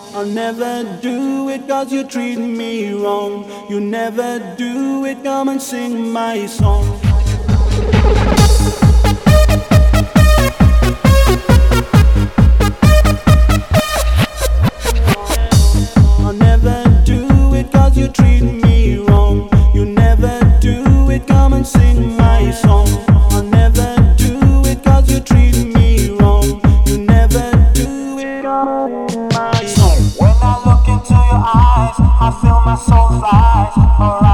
I'll never do it 'cause you treat me wrong. You never do it, come and sing my song. I'll never do it 'cause you treat me wrong. You never do it, come and sing my song. I'll never do it 'cause you treat me wrong. You never do it, come and sing my song. When I look into your eyes, I feel my soul rise.